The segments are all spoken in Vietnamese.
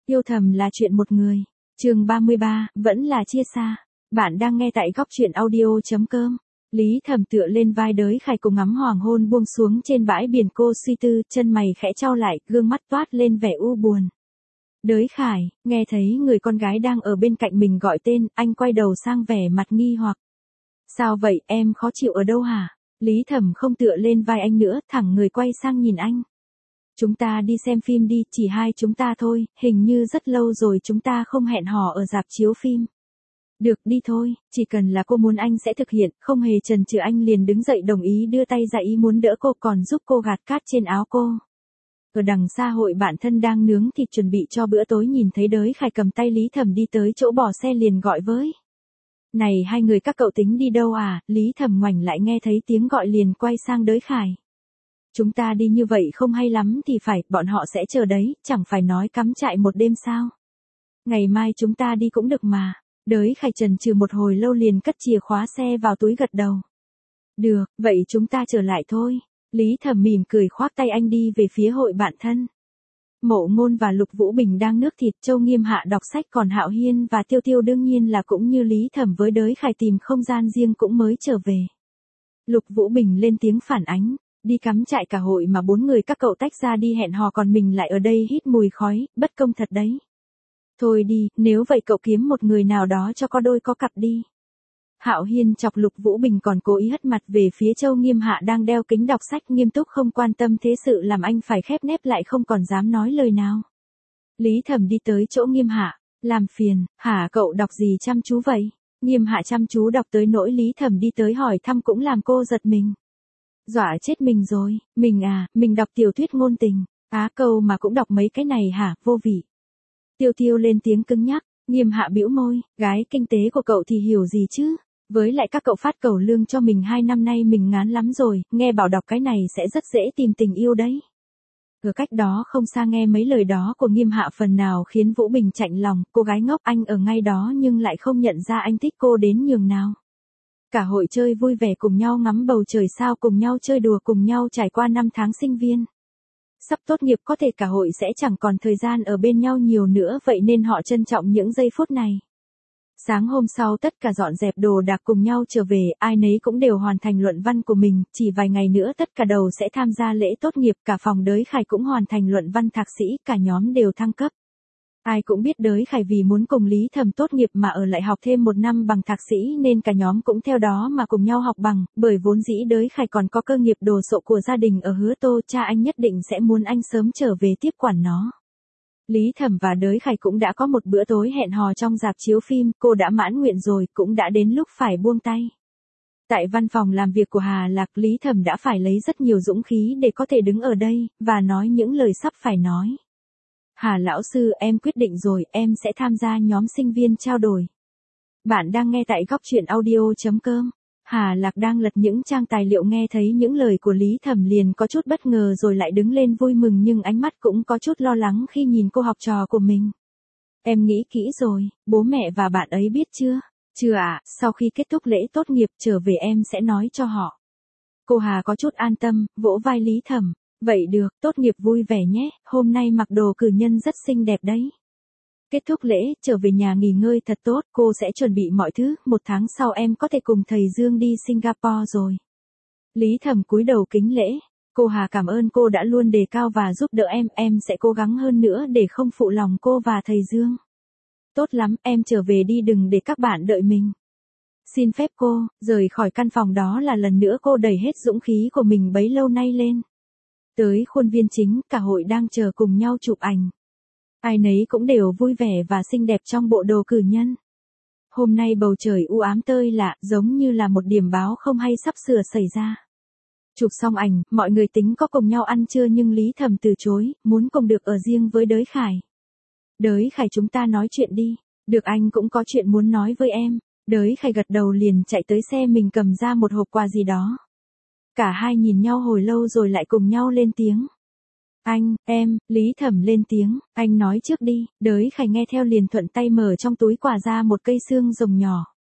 Yêu thầm là chuyện một người. Chương 33, vẫn là chia xa. Bạn đang nghe tại góc truyện audio.com. Lý Thẩm tựa lên vai Đới Khải cùng ngắm hoàng hôn buông xuống trên bãi biển, cô suy tư, chân mày khẽ chau lại, gương mắt toát lên vẻ u buồn. Đới Khải, nghe thấy người con gái đang ở bên cạnh mình gọi tên, anh quay đầu sang vẻ mặt nghi hoặc. Sao vậy, em khó chịu ở đâu hả? Lý Thẩm không tựa lên vai anh nữa, thẳng người quay sang nhìn anh. Chúng ta đi xem phim đi, chỉ hai chúng ta thôi, hình như rất lâu rồi chúng ta không hẹn hò ở rạp chiếu phim. Được, đi thôi, chỉ cần là cô muốn anh sẽ thực hiện, không hề chần chừ anh liền đứng dậy đồng ý, đưa tay ra ý muốn đỡ cô, còn giúp cô gạt cát trên áo cô. Ở đằng xa hội bạn thân đang nướng thịt chuẩn bị cho bữa tối nhìn thấy Đới Khải cầm tay Lý Thẩm đi tới chỗ bỏ xe liền gọi với. Này hai người các cậu tính đi đâu à? Lý Thẩm ngoảnh lại nghe thấy tiếng gọi liền quay sang Đới Khải. Chúng ta đi như vậy không hay lắm thì phải, bọn họ sẽ chờ đấy, chẳng phải nói cắm trại một đêm sao? Ngày mai chúng ta đi cũng được mà. Đới Khải chần chừ một hồi lâu liền cất chìa khóa xe vào túi gật đầu. Được, vậy chúng ta trở lại thôi. Lý Thẩm mỉm cười khoác tay anh đi về phía hội bạn thân. Mộ Ngôn và Lục Vũ Bình đang nước thịt, Châu Nghiêm Hạ đọc sách, còn Hạo Hiên và Tiêu Tiêu đương nhiên là cũng như Lý Thẩm với Đới Khải tìm không gian riêng cũng mới trở về. Lục Vũ Bình lên tiếng phản ánh. Đi cắm trại cả hội mà bốn người các cậu tách ra đi hẹn hò còn mình lại ở đây hít mùi khói, bất công thật đấy. Thôi đi, nếu vậy cậu kiếm một người nào đó cho có đôi có cặp đi. Hạo Hiên chọc Lục Vũ Bình còn cố ý hất mặt về phía Châu Nghiêm Hạ đang đeo kính đọc sách nghiêm túc không quan tâm thế sự làm anh phải khép nép lại không còn dám nói lời nào. Lý Thẩm đi tới chỗ Nghiêm Hạ, làm phiền, hả cậu đọc gì chăm chú vậy? Nghiêm Hạ chăm chú đọc tới nỗi Lý Thẩm đi tới hỏi thăm cũng làm cô giật mình. Dọa chết mình rồi, mình đọc tiểu thuyết ngôn tình, câu mà cũng đọc mấy cái này hả, vô vị. Tiêu Tiêu lên tiếng cứng nhắc, Nghiêm Hạ bĩu môi, gái kinh tế của cậu thì hiểu gì chứ, với lại các cậu phát cẩu lương cho mình 2 năm nay mình ngán lắm rồi, nghe bảo đọc cái này sẽ rất dễ tìm tình yêu đấy. Ở cách đó không xa nghe mấy lời đó của Nghiêm Hạ phần nào khiến Vũ Bình chạnh lòng, cô gái ngốc anh ở ngay đó nhưng lại không nhận ra anh thích cô đến nhường nào. Cả hội chơi vui vẻ cùng nhau ngắm bầu trời sao cùng nhau chơi đùa cùng nhau trải qua 5 tháng sinh viên. Sắp tốt nghiệp có thể cả hội sẽ chẳng còn thời gian ở bên nhau nhiều nữa vậy nên họ trân trọng những giây phút này. Sáng hôm sau tất cả dọn dẹp đồ đạc cùng nhau trở về, ai nấy cũng đều hoàn thành luận văn của mình, chỉ vài ngày nữa tất cả đầu sẽ tham gia lễ tốt nghiệp, cả phòng Đới Khải cũng hoàn thành luận văn thạc sĩ, cả nhóm đều thăng cấp. Ai cũng biết Đới Khải vì muốn cùng Lý Thẩm tốt nghiệp mà ở lại học thêm 1 năm bằng thạc sĩ nên cả nhóm cũng theo đó mà cùng nhau học bằng, bởi vốn dĩ Đới Khải còn có cơ nghiệp đồ sộ của gia đình ở Hứa Tô, cha anh nhất định sẽ muốn anh sớm trở về tiếp quản nó. Lý Thẩm và Đới Khải cũng đã có một bữa tối hẹn hò trong rạp chiếu phim, cô đã mãn nguyện rồi, cũng đã đến lúc phải buông tay. Tại văn phòng làm việc của Hà Lạc, Lý Thẩm đã phải lấy rất nhiều dũng khí để có thể đứng ở đây, và nói những lời sắp phải nói. Hà lão sư, em quyết định rồi, em sẽ tham gia nhóm sinh viên trao đổi. Bạn đang nghe tại góc truyện audio.com. Hà Lạc đang lật những trang tài liệu nghe thấy những lời của Lý Thẩm liền có chút bất ngờ rồi lại đứng lên vui mừng nhưng ánh mắt cũng có chút lo lắng khi nhìn cô học trò của mình. Em nghĩ kỹ rồi, bố mẹ và bạn ấy biết chưa? Chưa ạ, sau khi kết thúc lễ tốt nghiệp trở về em sẽ nói cho họ. Cô Hà có chút an tâm, vỗ vai Lý Thẩm. Vậy được, tốt nghiệp vui vẻ nhé, hôm nay mặc đồ cử nhân rất xinh đẹp đấy. Kết thúc lễ, trở về nhà nghỉ ngơi thật tốt, cô sẽ chuẩn bị mọi thứ, 1 tháng sau em có thể cùng thầy Dương đi Singapore rồi. Lý Thẩm cúi đầu kính lễ, cô Hà cảm ơn cô đã luôn đề cao và giúp đỡ em sẽ cố gắng hơn nữa để không phụ lòng cô và thầy Dương. Tốt lắm, em trở về đi đừng để các bạn đợi mình. Xin phép cô, rời khỏi căn phòng đó là lần nữa cô đẩy hết dũng khí của mình bấy lâu nay lên. Tới khuôn viên chính, cả hội đang chờ cùng nhau chụp ảnh. Ai nấy cũng đều vui vẻ và xinh đẹp trong bộ đồ cử nhân. Hôm nay bầu trời u ám tơi lạ, giống như là một điểm báo không hay sắp sửa xảy ra. Chụp xong ảnh, mọi người tính có cùng nhau ăn trưa nhưng Lý Thẩm từ chối, muốn cùng được ở riêng với Đới Khải. Đới Khải chúng ta nói chuyện đi, được anh cũng có chuyện muốn nói với em. Đới Khải gật đầu liền chạy tới xe mình cầm ra một hộp quà gì đó. Cả hai nhìn nhau hồi lâu rồi lại cùng nhau lên tiếng. Anh, em, Lý Thẩm lên tiếng, anh nói trước đi, Đới Khải nghe theo liền thuận tay mở trong túi quà ra một cây xương rồng nhỏ.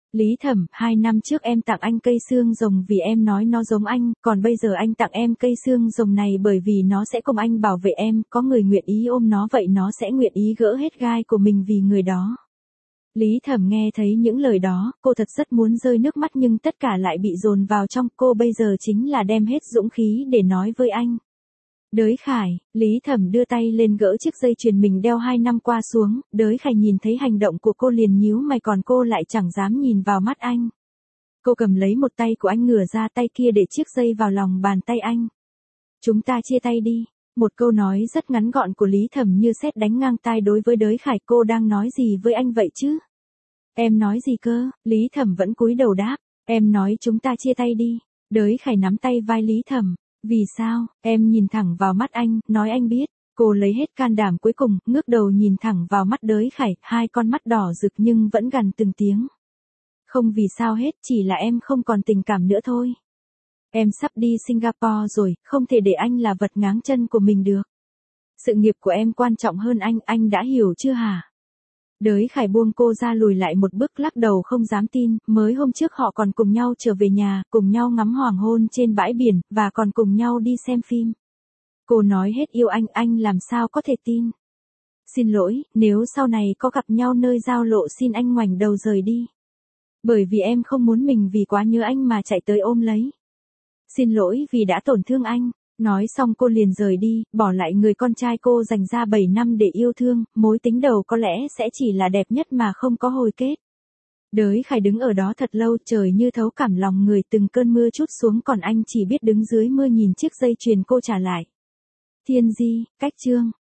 Lý Thẩm, 2 năm trước em tặng anh cây xương rồng vì em nói nó giống anh, còn bây giờ anh tặng em cây xương rồng này bởi vì nó sẽ cùng anh bảo vệ em, có người nguyện ý ôm nó vậy nó sẽ nguyện ý gỡ hết gai của mình vì người đó. Lý Thẩm nghe thấy những lời đó, cô thật rất muốn rơi nước mắt nhưng tất cả lại bị dồn vào trong cô bây giờ chính là đem hết dũng khí để nói với anh. Đới Khải, Lý Thẩm đưa tay lên gỡ chiếc dây chuyền mình đeo 2 năm qua xuống, Đới Khải nhìn thấy hành động của cô liền nhíu mày còn cô lại chẳng dám nhìn vào mắt anh. Cô cầm lấy một tay của anh ngửa ra tay kia để chiếc dây vào lòng bàn tay anh. Chúng ta chia tay đi. Một câu nói rất ngắn gọn của Lý Thẩm như sét đánh ngang tai đối với Đới Khải, cô đang nói gì với anh vậy chứ? Em nói gì cơ? Lý Thẩm vẫn cúi đầu đáp, em nói chúng ta chia tay đi. Đới Khải nắm tay vai Lý Thẩm, vì sao? Em nhìn thẳng vào mắt anh, nói anh biết. Cô lấy hết can đảm cuối cùng, ngước đầu nhìn thẳng vào mắt Đới Khải, hai con mắt đỏ rực nhưng vẫn gằn từng tiếng. Không vì sao hết, chỉ là em không còn tình cảm nữa thôi. Em sắp đi Singapore rồi, không thể để anh là vật ngáng chân của mình được. Sự nghiệp của em quan trọng hơn anh đã hiểu chưa hả? Đới Khải buông cô ra lùi lại một bước lắc đầu không dám tin, mới hôm trước họ còn cùng nhau trở về nhà, cùng nhau ngắm hoàng hôn trên bãi biển, và còn cùng nhau đi xem phim. Cô nói hết yêu anh làm sao có thể tin. Xin lỗi, nếu sau này có gặp nhau nơi giao lộ xin anh ngoảnh đầu rời đi. Bởi vì em không muốn mình vì quá nhớ anh mà chạy tới ôm lấy. Xin lỗi vì đã tổn thương anh. Nói xong cô liền rời đi, bỏ lại người con trai cô dành ra 7 năm để yêu thương, mối tính đầu có lẽ sẽ chỉ là đẹp nhất mà không có hồi kết. Đới Khải đứng ở đó thật lâu, trời như thấu cảm lòng người, từng cơn mưa trút xuống còn anh chỉ biết đứng dưới mưa nhìn chiếc dây chuyền cô trả lại. Thiên Di, cách chương.